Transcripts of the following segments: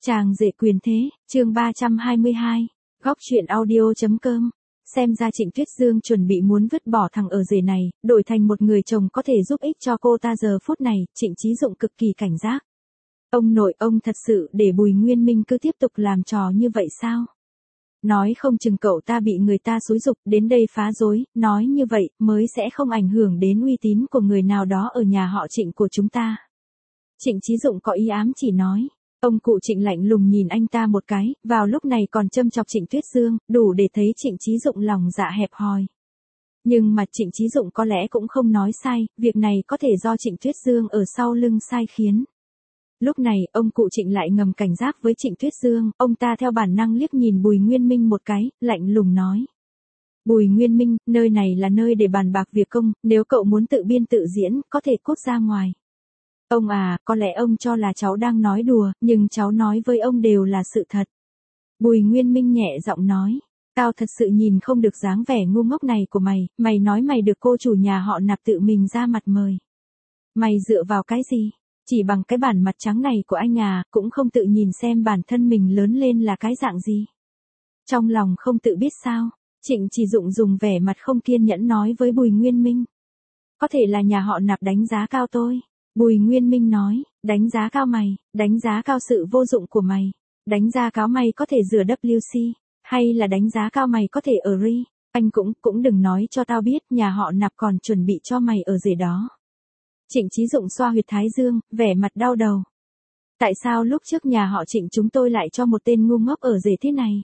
Chàng rể quyền thế, chương 322, góc truyện audio.com. Xem ra Trịnh Tuyết Dương chuẩn bị muốn vứt bỏ thằng ở rể này, đổi thành một người chồng có thể giúp ích cho cô ta giờ phút này. Trịnh Chí Dụng cực kỳ cảnh giác. Ông nội, ông thật sự để Bùi Nguyên Minh cứ tiếp tục làm trò như vậy sao? Nói không chừng cậu ta bị người ta xúi giục đến đây phá rối, nói như vậy mới sẽ không ảnh hưởng đến uy tín của người nào đó ở nhà họ Trịnh của chúng ta. Trịnh Chí Dụng có ý ám chỉ nói. Ông cụ Trịnh lạnh lùng nhìn anh ta một cái, vào lúc này còn châm chọc Trịnh Tuyết Dương, đủ để thấy Trịnh Chí Dụng lòng dạ hẹp hòi. Nhưng mà Trịnh Chí Dụng có lẽ cũng không nói sai, việc này có thể do Trịnh Tuyết Dương ở sau lưng sai khiến. Lúc này, ông cụ Trịnh lại ngầm cảnh giác với Trịnh Tuyết Dương, ông ta theo bản năng liếc nhìn Bùi Nguyên Minh một cái, lạnh lùng nói. Bùi Nguyên Minh, nơi này là nơi để bàn bạc việc công, nếu cậu muốn tự biên tự diễn, có thể cút ra ngoài. Ông à, có lẽ ông cho là cháu đang nói đùa, nhưng cháu nói với ông đều là sự thật. Bùi Nguyên Minh nhẹ giọng nói, tao thật sự nhìn không được dáng vẻ ngu ngốc này của mày, mày nói mày được cô chủ nhà họ Nạp tự mình ra mặt mời. Mày dựa vào cái gì? Chỉ bằng cái bản mặt trắng này của anh à, cũng không tự nhìn xem bản thân mình lớn lên là cái dạng gì. Trong lòng không tự biết sao, Trịnh Chí Dụng dùng vẻ mặt không kiên nhẫn nói với Bùi Nguyên Minh. Có thể là nhà họ Nạp đánh giá cao tôi. Bùi Nguyên Minh nói, đánh giá cao mày, đánh giá cao sự vô dụng của mày, đánh giá cao mày có thể rửa WC, hay là đánh giá cao mày có thể ở ri, anh cũng đừng nói cho tao biết nhà họ Nạp còn chuẩn bị cho mày ở rể đó. Trịnh Chí Dụng xoa huyệt thái dương, vẻ mặt đau đầu. Tại sao lúc trước nhà họ Trịnh chúng tôi lại cho một tên ngu ngốc ở rể thế này?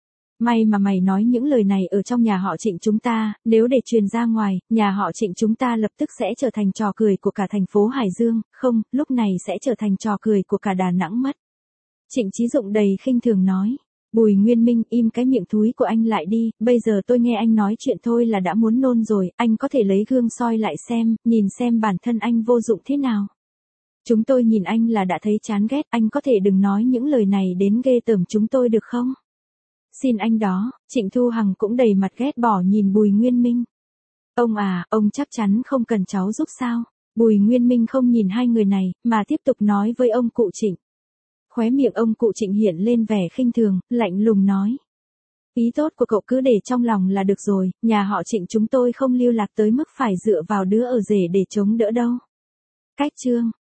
May mà mày nói những lời này ở trong nhà họ Trịnh chúng ta, nếu để truyền ra ngoài, nhà họ Trịnh chúng ta lập tức sẽ trở thành trò cười của cả thành phố Hải Dương, không, lúc này sẽ trở thành trò cười của cả Đà Nẵng mất. Trịnh Chí Dụng đầy khinh thường nói. Bùi Nguyên Minh, im cái miệng thúi của anh lại đi, bây giờ tôi nghe anh nói chuyện thôi là đã muốn nôn rồi, anh có thể lấy gương soi lại xem, nhìn xem bản thân anh vô dụng thế nào. Chúng tôi nhìn anh là đã thấy chán ghét, anh có thể đừng nói những lời này đến ghê tởm chúng tôi được không? Xin anh đó, Trịnh Thu Hằng cũng đầy mặt ghét bỏ nhìn Bùi Nguyên Minh. Ông à, ông chắc chắn không cần cháu giúp sao? Bùi Nguyên Minh không nhìn hai người này, mà tiếp tục nói với ông cụ Trịnh. Khóe miệng ông cụ Trịnh hiện lên vẻ khinh thường, lạnh lùng nói. Ý tốt của cậu cứ để trong lòng là được rồi, nhà họ Trịnh chúng tôi không lưu lạc tới mức phải dựa vào đứa ở rể để chống đỡ đâu. Cách chương.